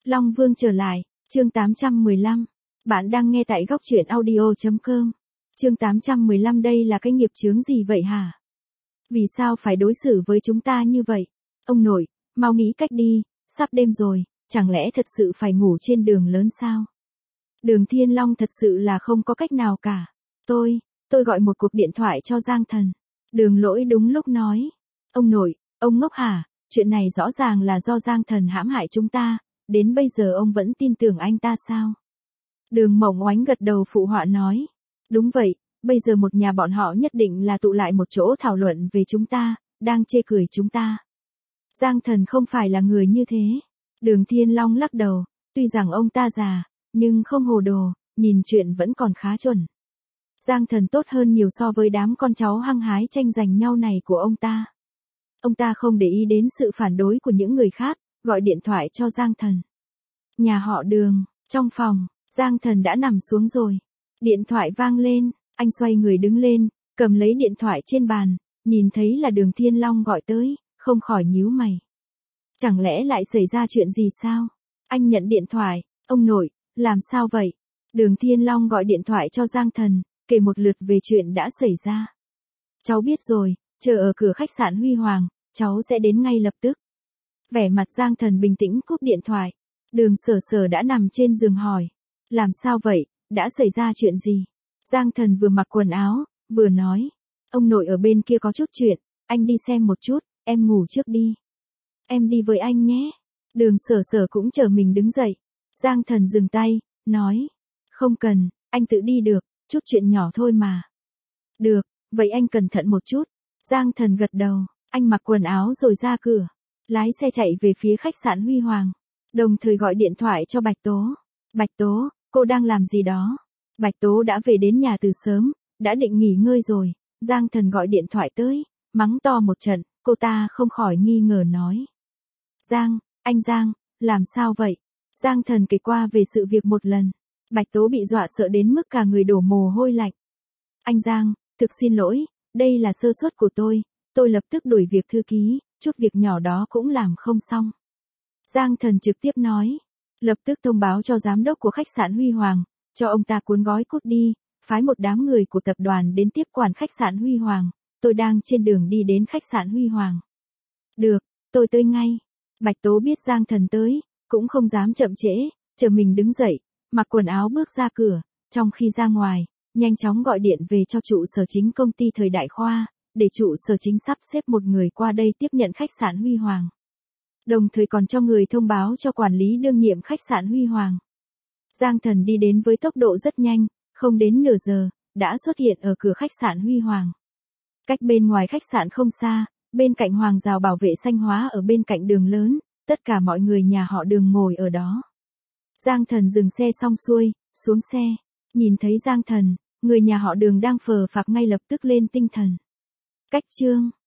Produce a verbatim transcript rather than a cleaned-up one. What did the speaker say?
Long Vương trở lại, chương tám trăm mười lăm. Bạn đang nghe tại góc truyện audio chấm com. Chương tám trăm mười lăm đây là cái nghiệp chướng gì vậy hả? Vì sao phải đối xử với chúng ta như vậy? Ông nội, mau nghĩ cách đi, sắp đêm rồi, chẳng lẽ thật sự phải ngủ trên đường lớn sao? Đường Thiên Long thật sự là không có cách nào cả. Tôi, tôi gọi một cuộc điện thoại cho Giang Thần. Đường Lỗi đúng lúc nói. Ông nội, ông ngốc hả? Chuyện này rõ ràng là do Giang Thần hãm hại chúng ta, đến bây giờ ông vẫn tin tưởng anh ta sao? Đường Mộng Oánh gật đầu phụ họa nói. Đúng vậy, bây giờ một nhà bọn họ nhất định là tụ lại một chỗ thảo luận về chúng ta, đang chê cười chúng ta. Giang Thần không phải là người như thế. Đường Thiên Long lắc đầu, tuy rằng ông ta già, nhưng không hồ đồ, nhìn chuyện vẫn còn khá chuẩn. Giang Thần tốt hơn nhiều so với đám con cháu hăng hái tranh giành nhau này của ông ta. Ông ta không để ý đến sự phản đối của những người khác, gọi điện thoại cho Giang Thần. Nhà họ Đường, trong phòng, Giang Thần đã nằm xuống rồi. Điện thoại vang lên, anh xoay người đứng lên, cầm lấy điện thoại trên bàn, nhìn thấy là Đường Thiên Long gọi tới, không khỏi nhíu mày. Chẳng lẽ lại xảy ra chuyện gì sao? Anh nhận điện thoại, ông nội, làm sao vậy? Đường Thiên Long gọi điện thoại cho Giang Thần, kể một lượt về chuyện đã xảy ra. Cháu biết rồi, chờ ở cửa khách sạn Huy Hoàng, cháu sẽ đến ngay lập tức. Vẻ mặt Giang Thần bình tĩnh cúp điện thoại. Đường Sở Sở đã nằm trên giường hỏi. Làm sao vậy, đã xảy ra chuyện gì? Giang Thần vừa mặc quần áo, vừa nói. Ông nội ở bên kia có chút chuyện, anh đi xem một chút, em ngủ trước đi. Em đi với anh nhé. Đường Sở Sở cũng chờ mình đứng dậy. Giang Thần dừng tay, nói. Không cần, anh tự đi được, chút chuyện nhỏ thôi mà. Được, vậy anh cẩn thận một chút. Giang Thần gật đầu, anh mặc quần áo rồi ra cửa. Lái xe chạy về phía khách sạn Huy Hoàng. Đồng thời gọi điện thoại cho Bạch Tố. Bạch Tố, cô đang làm gì đó? Bạch Tố đã về đến nhà từ sớm, đã định nghỉ ngơi rồi. Giang Thần gọi điện thoại tới, mắng to một trận, cô ta không khỏi nghi ngờ nói. Giang, anh Giang, làm sao vậy? Giang Thần kể qua về sự việc một lần. Bạch Tố bị dọa sợ đến mức cả người đổ mồ hôi lạnh. Anh Giang, thực xin lỗi, đây là sơ suất của tôi, tôi lập tức đuổi việc thư ký, chút việc nhỏ đó cũng làm không xong. Giang Thần trực tiếp nói, lập tức thông báo cho giám đốc của khách sạn Huy Hoàng, cho ông ta cuốn gói cút đi, phái một đám người của tập đoàn đến tiếp quản khách sạn Huy Hoàng, tôi đang trên đường đi đến khách sạn Huy Hoàng. Được, tôi tới ngay. Bạch Tố biết Giang Thần tới, cũng không dám chậm trễ, chờ mình đứng dậy, mặc quần áo bước ra cửa, trong khi ra ngoài, nhanh chóng gọi điện về cho trụ sở chính công ty Thời Đại Khoa, để trụ sở chính sắp xếp một người qua đây tiếp nhận khách sạn Huy Hoàng. Đồng thời còn cho người thông báo cho quản lý đương nhiệm khách sạn Huy Hoàng. Giang Thần đi đến với tốc độ rất nhanh, không đến nửa giờ, đã xuất hiện ở cửa khách sạn Huy Hoàng. Cách bên ngoài khách sạn không xa, bên cạnh hàng rào bảo vệ xanh hóa ở bên cạnh đường lớn, tất cả mọi người nhà họ Đường ngồi ở đó. Giang Thần dừng xe xong xuôi, xuống xe, nhìn thấy Giang Thần, người nhà họ Đường đang phờ phạc ngay lập tức lên tinh thần. Cách chương